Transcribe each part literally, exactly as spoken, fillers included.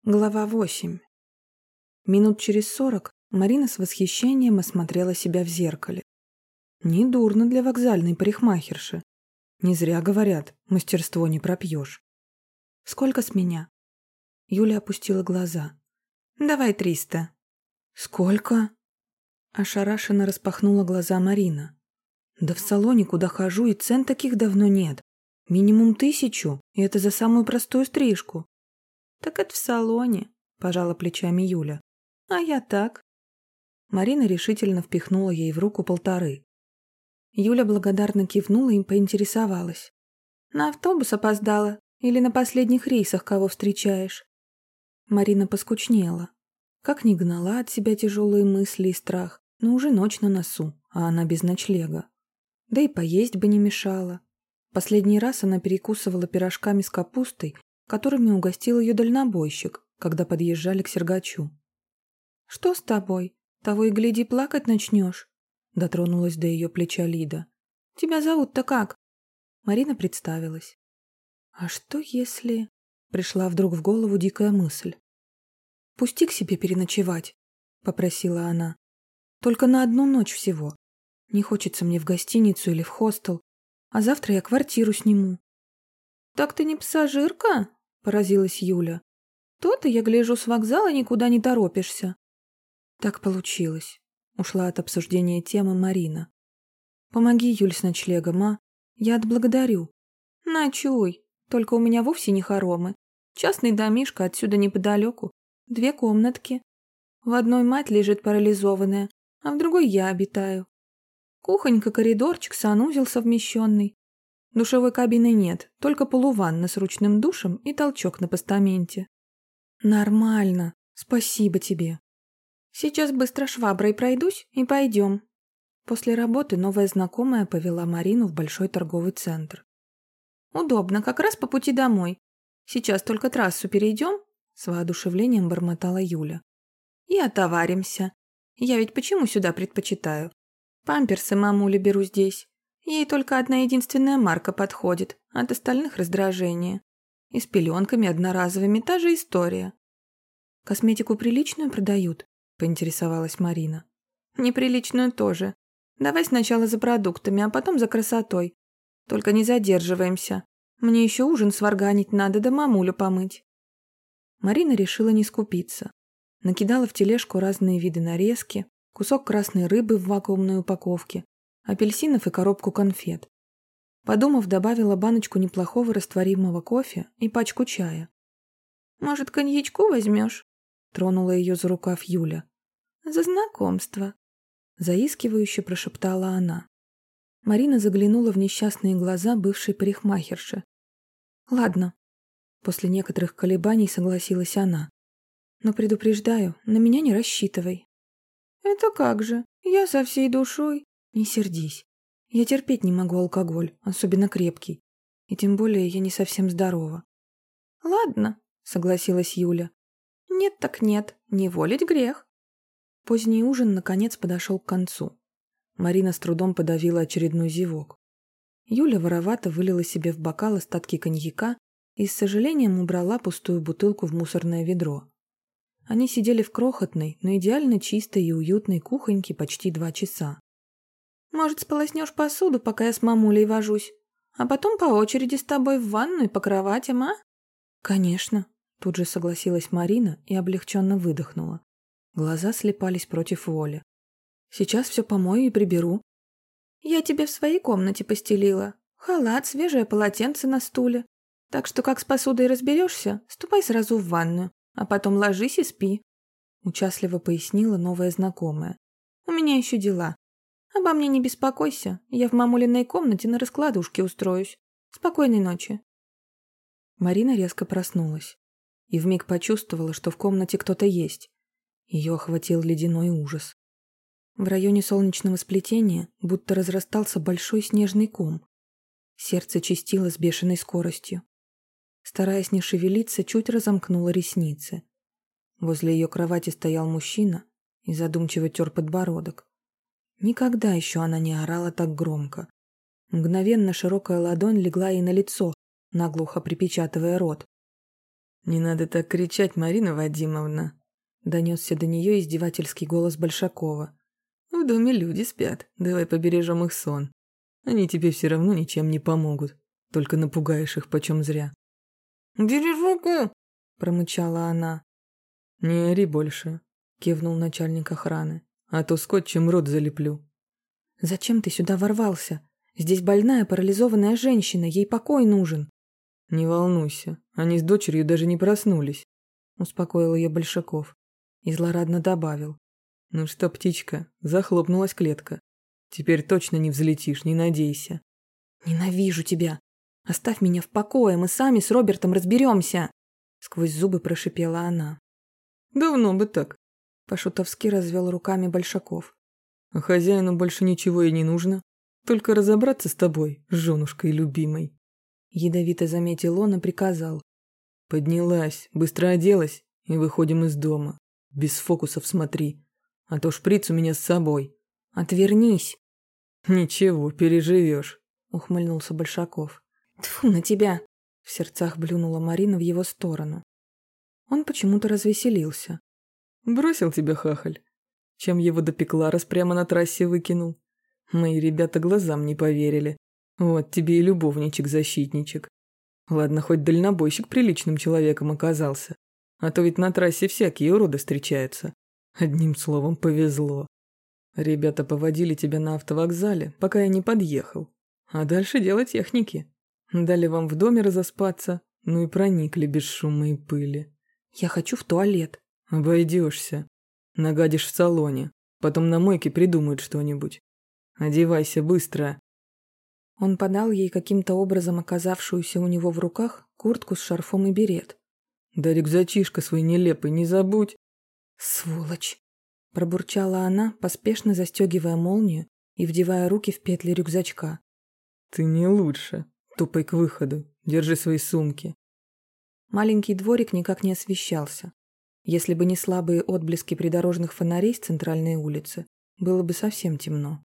Глава восемь. Минут через сорок Марина с восхищением осмотрела себя в зеркале. Недурно для вокзальной парикмахерши. Не зря говорят, мастерство не пропьешь. «Сколько с меня?» Юля опустила глаза. «Давай триста». «Сколько?» Ошарашенно распахнула глаза Марина. «Да в салоне, куда хожу, и цен таких давно нет. Минимум тысячу, и это за самую простую стрижку». «Так это в салоне», — пожала плечами Юля. «А я так». Марина решительно впихнула ей в руку полторы. Юля благодарно кивнула и поинтересовалась. «На автобус опоздала? Или на последних рейсах кого встречаешь?» Марина поскучнела. Как ни гнала от себя тяжелые мысли и страх, но уже ночь на носу, а она без ночлега. Да и поесть бы не мешало. Последний раз она перекусывала пирожками с капустой, которыми угостил ее дальнобойщик, когда подъезжали к Сергачу. «Что с тобой? Того и гляди, плакать начнешь», — дотронулась до ее плеча Лида. «Тебя зовут-то как?» Марина представилась. «А что если...» — пришла вдруг в голову дикая мысль. «Пусти к себе переночевать», — попросила она. «Только на одну ночь всего. Не хочется мне в гостиницу или в хостел, а завтра я квартиру сниму». «Так ты не пассажирка?» — поразилась Юля. «То-то, я гляжу, с вокзала никуда не торопишься». «Так получилось», — ушла от обсуждения темы Марина. «Помоги, Юль, с ночлегом, а? Я отблагодарю». «Ночуй, только у меня вовсе не хоромы. Частный домишко отсюда неподалеку, две комнатки. В одной мать лежит парализованная, а в другой я обитаю. Кухонька, коридорчик, санузел совмещенный. Душевой кабины нет, только полуванна с ручным душем и толчок на постаменте». «Нормально, спасибо тебе». «Сейчас быстро шваброй пройдусь и пойдем». После работы новая знакомая повела Марину в большой торговый центр. «Удобно, как раз по пути домой. Сейчас только трассу перейдем», — с воодушевлением бормотала Юля. «И отоваримся. Я ведь почему сюда предпочитаю? Памперсы мамуле беру здесь. Ей только одна единственная марка подходит, от остальных раздражение. И с пеленками одноразовыми та же история». «Косметику приличную продают?» — поинтересовалась Марина. «Неприличную тоже. Давай сначала за продуктами, а потом за красотой. Только не задерживаемся. Мне еще ужин сварганить надо, да мамулю помыть». Марина решила не скупиться. Накидала в тележку разные виды нарезки, кусок красной рыбы в вакуумной упаковке, апельсинов и коробку конфет. Подумав, добавила баночку неплохого растворимого кофе и пачку чая. «Может, коньячку возьмешь?» — тронула ее за рукав Юля. «За знакомство», — заискивающе прошептала она. Марина заглянула в несчастные глаза бывшей парикмахерши. «Ладно», — после некоторых колебаний согласилась она. «Но предупреждаю, на меня не рассчитывай». «Это как же? Я со всей душой». «Не сердись. Я терпеть не могу алкоголь, особенно крепкий. И тем более я не совсем здорова». «Ладно», — согласилась Юля. «Нет так нет, не волить грех». Поздний ужин наконец подошел к концу. Марина с трудом подавила очередной зевок. Юля воровато вылила себе в бокал остатки коньяка и с сожалением убрала пустую бутылку в мусорное ведро. Они сидели в крохотной, но идеально чистой и уютной кухоньке почти два часа. «Может, сполоснешь посуду, пока я с мамулей вожусь, а потом по очереди с тобой в ванну и по кроватям, а?» «Конечно», — тут же согласилась Марина и облегченно выдохнула. Глаза слепались против воли. «Сейчас все помою и приберу». «Я тебе в своей комнате постелила. Халат, свежее полотенце на стуле. Так что как с посудой разберешься, ступай сразу в ванную, а потом ложись и спи», — участливо пояснила новая знакомая. «У меня еще дела. Обо мне не беспокойся, я в мамулиной комнате на раскладушке устроюсь. Спокойной ночи». Марина резко проснулась и вмиг почувствовала, что в комнате кто-то есть. Ее охватил ледяной ужас. В районе солнечного сплетения будто разрастался большой снежный ком. Сердце чистило с бешеной скоростью. Стараясь не шевелиться, чуть разомкнула ресницы. Возле ее кровати стоял мужчина и задумчиво тер подбородок. Никогда еще она не орала так громко. Мгновенно широкая ладонь легла ей на лицо, наглухо припечатывая рот. «Не надо так кричать, Марина Вадимовна», — донесся до нее издевательский голос Большакова. «В доме люди спят, давай побережем их сон. Они тебе все равно ничем не помогут, только напугаешь их почем зря». «Бери руку!» — промычала она. «Не ори больше», — кивнул начальник охраны, «а то скотчем рот залеплю». «Зачем ты сюда ворвался? Здесь больная парализованная женщина, ей покой нужен». «Не волнуйся, они с дочерью даже не проснулись», — успокоил ее Большаков и злорадно добавил. «Ну что, птичка, захлопнулась клетка. Теперь точно не взлетишь, не надейся». «Ненавижу тебя! Оставь меня в покое, мы сами с Робертом разберемся!» Сквозь зубы прошипела она. «Давно бы так», — по-шутовски развел руками Большаков. «А хозяину больше ничего и не нужно, только разобраться с тобой, женушкой любимой». Ядовито заметил он и приказал. «Поднялась, быстро оделась и выходим из дома. Без фокусов смотри, а то шприц у меня с собой». «Отвернись». «Ничего, переживешь», — ухмыльнулся Большаков. «Тьфу на тебя!» — в сердцах блюнула Марина в его сторону. Он почему-то развеселился. «Бросил тебя хахаль. Чем его допекла, раз прямо на трассе выкинул. Мои ребята глазам не поверили. Вот тебе и любовничек-защитничек. Ладно, хоть дальнобойщик приличным человеком оказался. А то ведь на трассе всякие уроды встречаются. Одним словом, повезло. Ребята поводили тебя на автовокзале, пока я не подъехал. А дальше дело техники. Дали вам в доме разоспаться, ну и проникли без шума и пыли. Я хочу в туалет». «Обойдешься. Нагадишь в салоне. Потом на мойке придумают что-нибудь. Одевайся быстро». Он подал ей каким-то образом оказавшуюся у него в руках куртку с шарфом и берет. «Да рюкзачишка свой нелепый не забудь». «Сволочь!» – пробурчала она, поспешно застегивая молнию и вдевая руки в петли рюкзачка. «Ты не лучше. Топай к выходу. Держи свои сумки». Маленький дворик никак не освещался. Если бы не слабые отблески придорожных фонарей с центральной улицы, было бы совсем темно.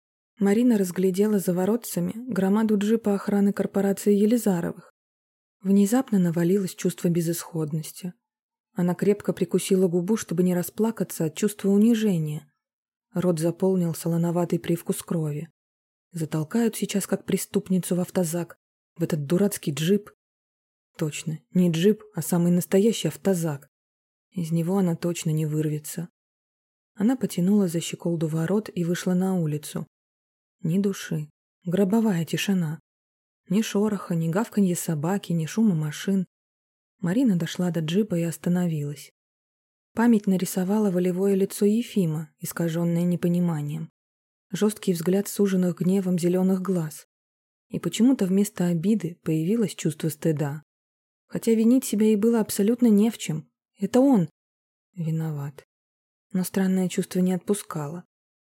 Марина разглядела за воротцами громаду джипа охраны корпорации Елизаровых. Внезапно навалилось чувство безысходности. Она крепко прикусила губу, чтобы не расплакаться от чувства унижения. Рот заполнил солоноватый привкус крови. Затолкают сейчас как преступницу в автозак, в этот дурацкий джип. Точно, не джип, а самый настоящий автозак. Из него она точно не вырвется. Она потянула за щеколду ворот и вышла на улицу. Ни души. Гробовая тишина. Ни шороха, ни гавканья собаки, ни шума машин. Марина дошла до джипа и остановилась. Память нарисовала волевое лицо Ефима, искаженное непониманием. Жесткий взгляд суженных гневом зеленых глаз. И почему-то вместо обиды появилось чувство стыда. Хотя винить себя ей было абсолютно не в чем. Это он виноват. Но странное чувство не отпускало.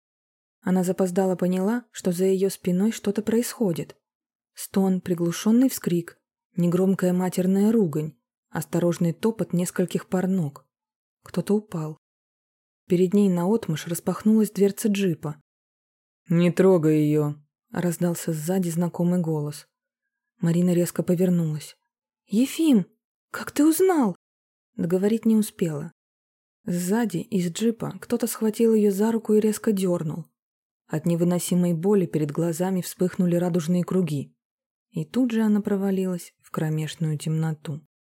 Она запоздало поняла, что за ее спиной что-то происходит. Стон, приглушенный вскрик, негромкая матерная ругань, осторожный топот нескольких пар ног. Кто-то упал. Перед ней наотмашь распахнулась дверца джипа. «Не трогай ее!» — раздался сзади знакомый голос. Марина резко повернулась. «Ефим, как ты узнал?» Договорить не успела. Сзади из джипа кто-то схватил ее за руку и резко дернул. От невыносимой боли перед глазами вспыхнули радужные круги. И тут же она провалилась в кромешную темноту.